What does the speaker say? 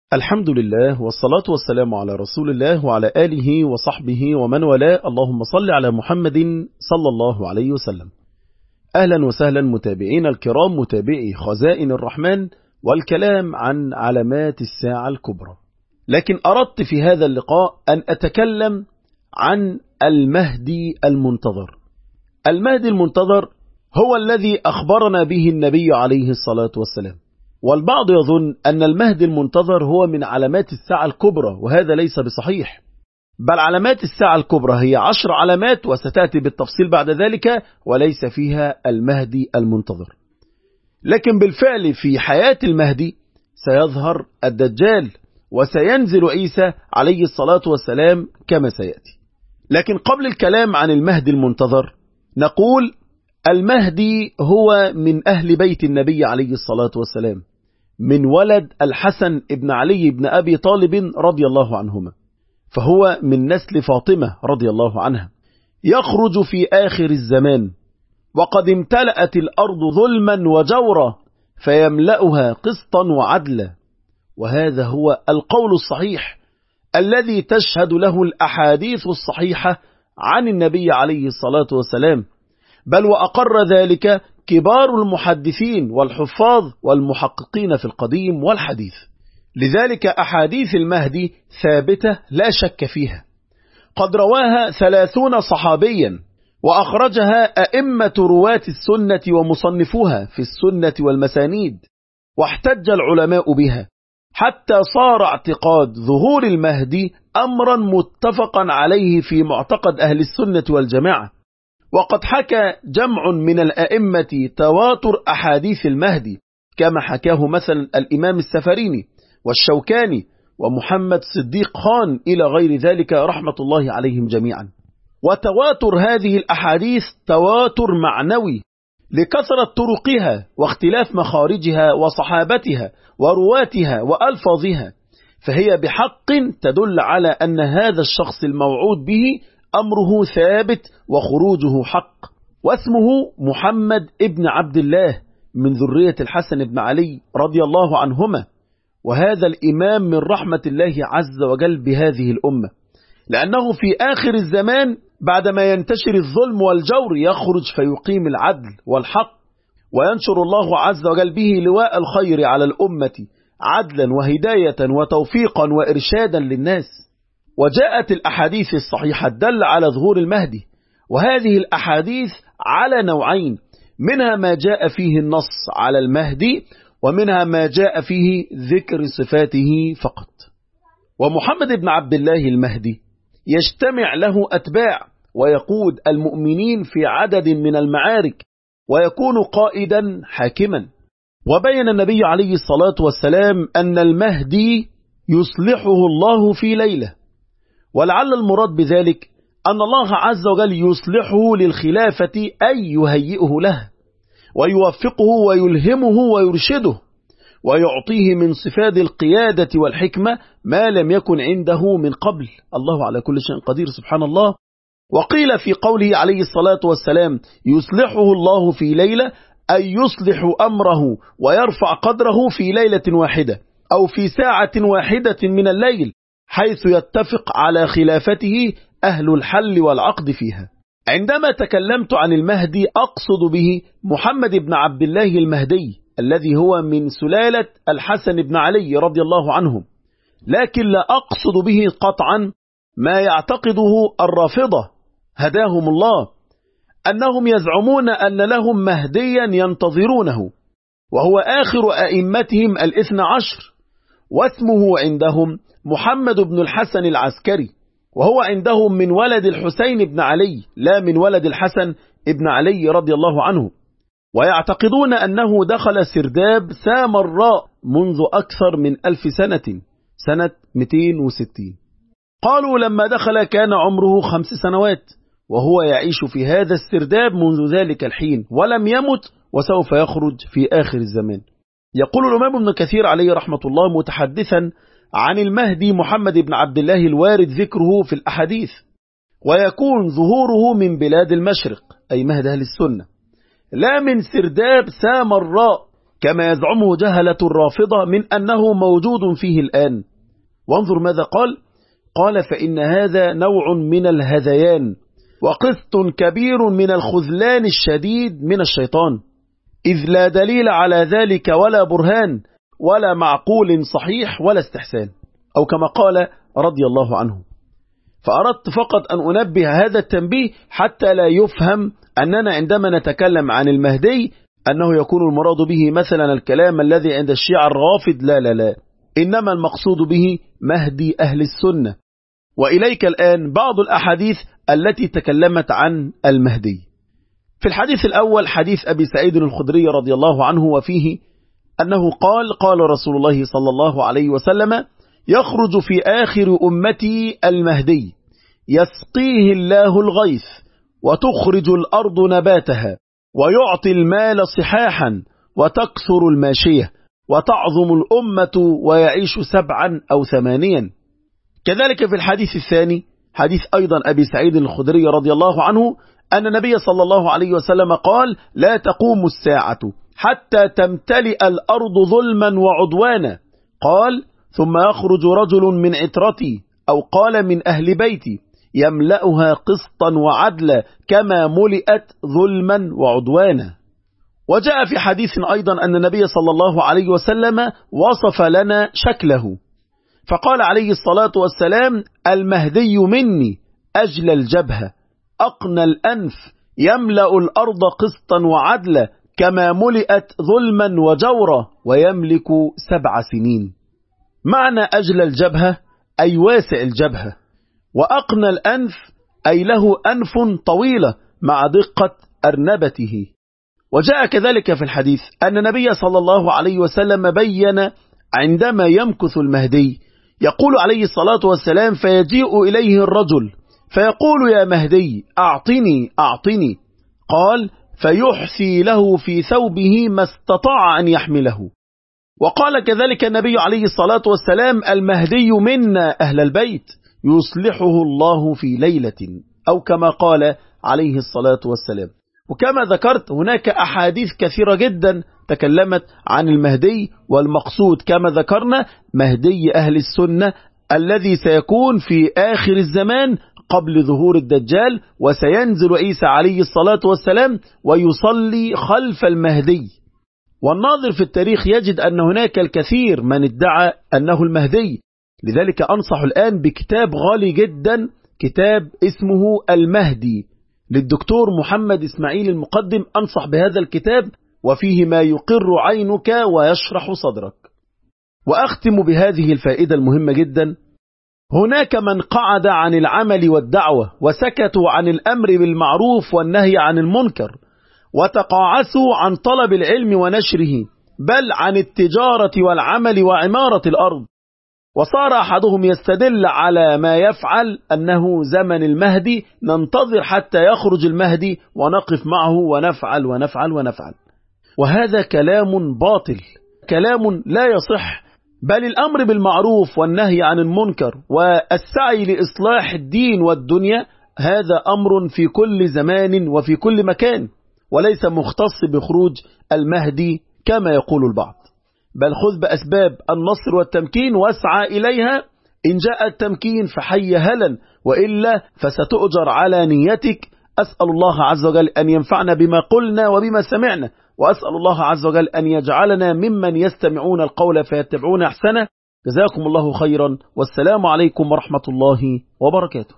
الحمد لله والصلاة والسلام على رسول الله وعلى آله وصحبه ومن والاه. اللهم صل على محمد صلى الله عليه وسلم. أهلا وسهلا متابعين الكرام، متابعي خزائن الرحمن والكلام عن علامات الساعة الكبرى. لكن أردت في هذا اللقاء أن أتكلم عن المهدي المنتظر. المهدي المنتظر هو الذي أخبرنا به النبي عليه الصلاة والسلام، والبعض يظن أن المهدي المنتظر هو من علامات الساعة الكبرى، وهذا ليس بصحيح، بل علامات الساعة الكبرى هي 10 علامات وستأتي بالتفصيل بعد ذلك، وليس فيها المهدي المنتظر. لكن بالفعل في حياة المهدي سيظهر الدجال وسينزل عيسى عليه الصلاة والسلام كما سيأتي. لكن قبل الكلام عن المهدي المنتظر نقول المهدي هو من أهل بيت النبي عليه الصلاة والسلام، من ولد الحسن ابن علي بن أبي طالب رضي الله عنهما، فهو من نسل فاطمة رضي الله عنها. يخرج في آخر الزمان وقد امتلأت الأرض ظلما وجورا فيملأها قسطا وعدلا، وهذا هو القول الصحيح الذي تشهد له الأحاديث الصحيحة عن النبي عليه الصلاة والسلام، بل وأقر ذلك كبار المحدثين والحفاظ والمحققين في القديم والحديث. لذلك أحاديث المهدي ثابتة لا شك فيها، قد رواها 30 صحابيا، وأخرجها أئمة رواة السنة ومصنفوها في السنة والمسانيد، واحتج العلماء بها حتى صار اعتقاد ظهور المهدي أمرا متفقا عليه في معتقد أهل السنة والجماعة. وقد حكى جمع من الأئمة تواتر أحاديث المهدي، كما حكاه مثلا الإمام السفريني والشوكاني ومحمد صديق خان إلى غير ذلك رحمة الله عليهم جميعا. وتواتر هذه الأحاديث تواتر معنوي لكثرة طرقها واختلاف مخارجها وصحابتها ورواتها وألفاظها، فهي بحق تدل على أن هذا الشخص الموعود به أمره ثابت وخروجه حق. واسمه محمد ابن عبد الله من ذرية الحسن بن علي رضي الله عنهما، وهذا الإمام من رحمة الله عز وجل بهذه الأمة، لأنه في آخر الزمان بعدما ينتشر الظلم والجور يخرج فيقيم العدل والحق، وينشر الله عز وجل به لواء الخير على الأمة عدلا وهداية وتوفيقا وإرشادا للناس. وجاءت الأحاديث الصحيحة الدالة على ظهور المهدي، وهذه الأحاديث على نوعين، منها ما جاء فيه النص على المهدي، ومنها ما جاء فيه ذكر صفاته فقط. ومحمد بن عبد الله المهدي يجتمع له أتباع ويقود المؤمنين في عدد من المعارك، ويكون قائدا حاكما. وبين النبي عليه الصلاة والسلام أن المهدي يصلحه الله في ليلة، ولعل المراد بذلك أن الله عز وجل يصلحه للخلافة، أي يهيئه له ويوفقه ويلهمه ويرشده، ويعطيه من صفات القيادة والحكمة ما لم يكن عنده من قبل. الله على كل شيء قدير سبحان الله. وقيل في قوله عليه الصلاة والسلام يصلحه الله في ليلة، أي يصلح أمره ويرفع قدره في ليلة واحدة أو في ساعة واحدة من الليل، حيث يتفق على خلافته أهل الحل والعقد فيها. عندما تكلمت عن المهدي أقصد به محمد بن عبد الله المهدي الذي هو من سلالة الحسن بن علي رضي الله عنهم، لكن لا أقصد به قطعا ما يعتقده الرافضة هداهم الله، أنهم يزعمون أن لهم مهديا ينتظرونه، وهو آخر أئمتهم 12، واسمه عندهم محمد بن الحسن العسكري، وهو عندهم من ولد الحسين بن علي لا من ولد الحسن بن علي رضي الله عنه. ويعتقدون أنه دخل سرداب سامراء منذ أكثر من 1000 سنة، سنة 260. قالوا لما دخل كان عمره 5 سنوات، وهو يعيش في هذا السرداب منذ ذلك الحين ولم يمت، وسوف يخرج في آخر الزمان. يقول الإمام ابن كثير عليه رحمة الله متحدثا عن المهدي محمد بن عبد الله الوارد ذكره في الأحاديث، ويكون ظهوره من بلاد المشرق، أي مهد أهل السنة، لا من سرداب سامراء كما يزعمه جهلة الرافضة من أنه موجود فيه الآن. وانظر ماذا قال فإن هذا نوع من الهذيان وقسط كبير من الخذلان الشديد من الشيطان، إذ لا دليل على ذلك ولا برهان ولا معقول صحيح ولا استحسان، أو كما قال رضي الله عنه. فأردت فقط أن أنبه هذا التنبيه حتى لا يفهم أننا عندما نتكلم عن المهدي أنه يكون المراد به مثلا الكلام الذي عند الشيعة الرافض، لا لا لا، إنما المقصود به مهدي أهل السنة. وإليك الآن بعض الأحاديث التي تكلمت عن المهدي. في الحديث الأول حديث أبي سعيد الخدري رضي الله عنه، وفيه أنه قال رسول الله صلى الله عليه وسلم: يخرج في آخر أمتي المهدي يسقيه الله الغيث وتخرج الأرض نباتها ويعطي المال صحاحا وتكثر الماشية وتعظم الأمة ويعيش 7 أو 8. كذلك في الحديث الثاني حديث أيضا أبي سعيد الخدري رضي الله عنه أن النبي صلى الله عليه وسلم قال: لا تقوم الساعة حتى تمتلئ الأرض ظلما وعدوانا. قال: ثم يخرج رجل من عترتي أو قال من أهل بيتي يملأها قسطا وعدلا كما ملئت ظلما وعدوانا. وجاء في حديث أيضا أن النبي صلى الله عليه وسلم وصف لنا شكله فقال عليه الصلاة والسلام: المهدي مني أجل الجبهة أقنى الأنف يملأ الأرض قسطا وعدلا كما ملئت ظلما وجورا ويملك 7 سنين. معنى أجل الجبهة أي واسع الجبهة، وأقنى الأنف أي له أنف طويلة مع دقة أرنبته. وجاء كذلك في الحديث أن النبي صلى الله عليه وسلم بين عندما يمكث المهدي يقول عليه الصلاة والسلام: فيجيء إليه الرجل فيقول: يا مهدي أعطني أعطني. قال: فيحثي له في ثوبه ما استطاع أن يحمله. وقال كذلك النبي عليه الصلاة والسلام: المهدي منا أهل البيت يصلحه الله في ليلة، أو كما قال عليه الصلاة والسلام. وكما ذكرت هناك أحاديث كثيرة جدا تكلمت عن المهدي، والمقصود كما ذكرنا مهدي أهل السنة الذي سيكون في آخر الزمان قبل ظهور الدجال، وسينزل عيسى عليه الصلاة والسلام ويصلي خلف المهدي. والناظر في التاريخ يجد أن هناك الكثير من ادعى أنه المهدي. لذلك أنصح الآن بكتاب غالي جدا، كتاب اسمه المهدي للدكتور محمد إسماعيل المقدم. أنصح بهذا الكتاب، وفيه ما يقر عينك ويشرح صدرك. وأختم بهذه الفائدة المهمة جدا: هناك من قعد عن العمل والدعوة وسكتوا عن الأمر بالمعروف والنهي عن المنكر، وتقاعسوا عن طلب العلم ونشره، بل عن التجارة والعمل وعمارة الأرض. وصار أحدهم يستدل على ما يفعل أنه زمن المهدي، ننتظر حتى يخرج المهدي ونقف معه ونفعل ونفعل ونفعل. وهذا كلام باطل، كلام لا يصح، بل الأمر بالمعروف والنهي عن المنكر والسعي لإصلاح الدين والدنيا هذا أمر في كل زمان وفي كل مكان، وليس مختص بخروج المهدي كما يقول البعض. بل خذ بأسباب النصر والتمكين واسعى إليها، إن جاء التمكين فحي هلا، وإلا فستؤجر على نيتك. أسأل الله عز وجل أن ينفعنا بما قلنا وبما سمعنا، وأسأل الله عز وجل أن يجعلنا ممن يستمعون القول فيتبعون أحسنه. جزاكم الله خيرا، والسلام عليكم ورحمة الله وبركاته.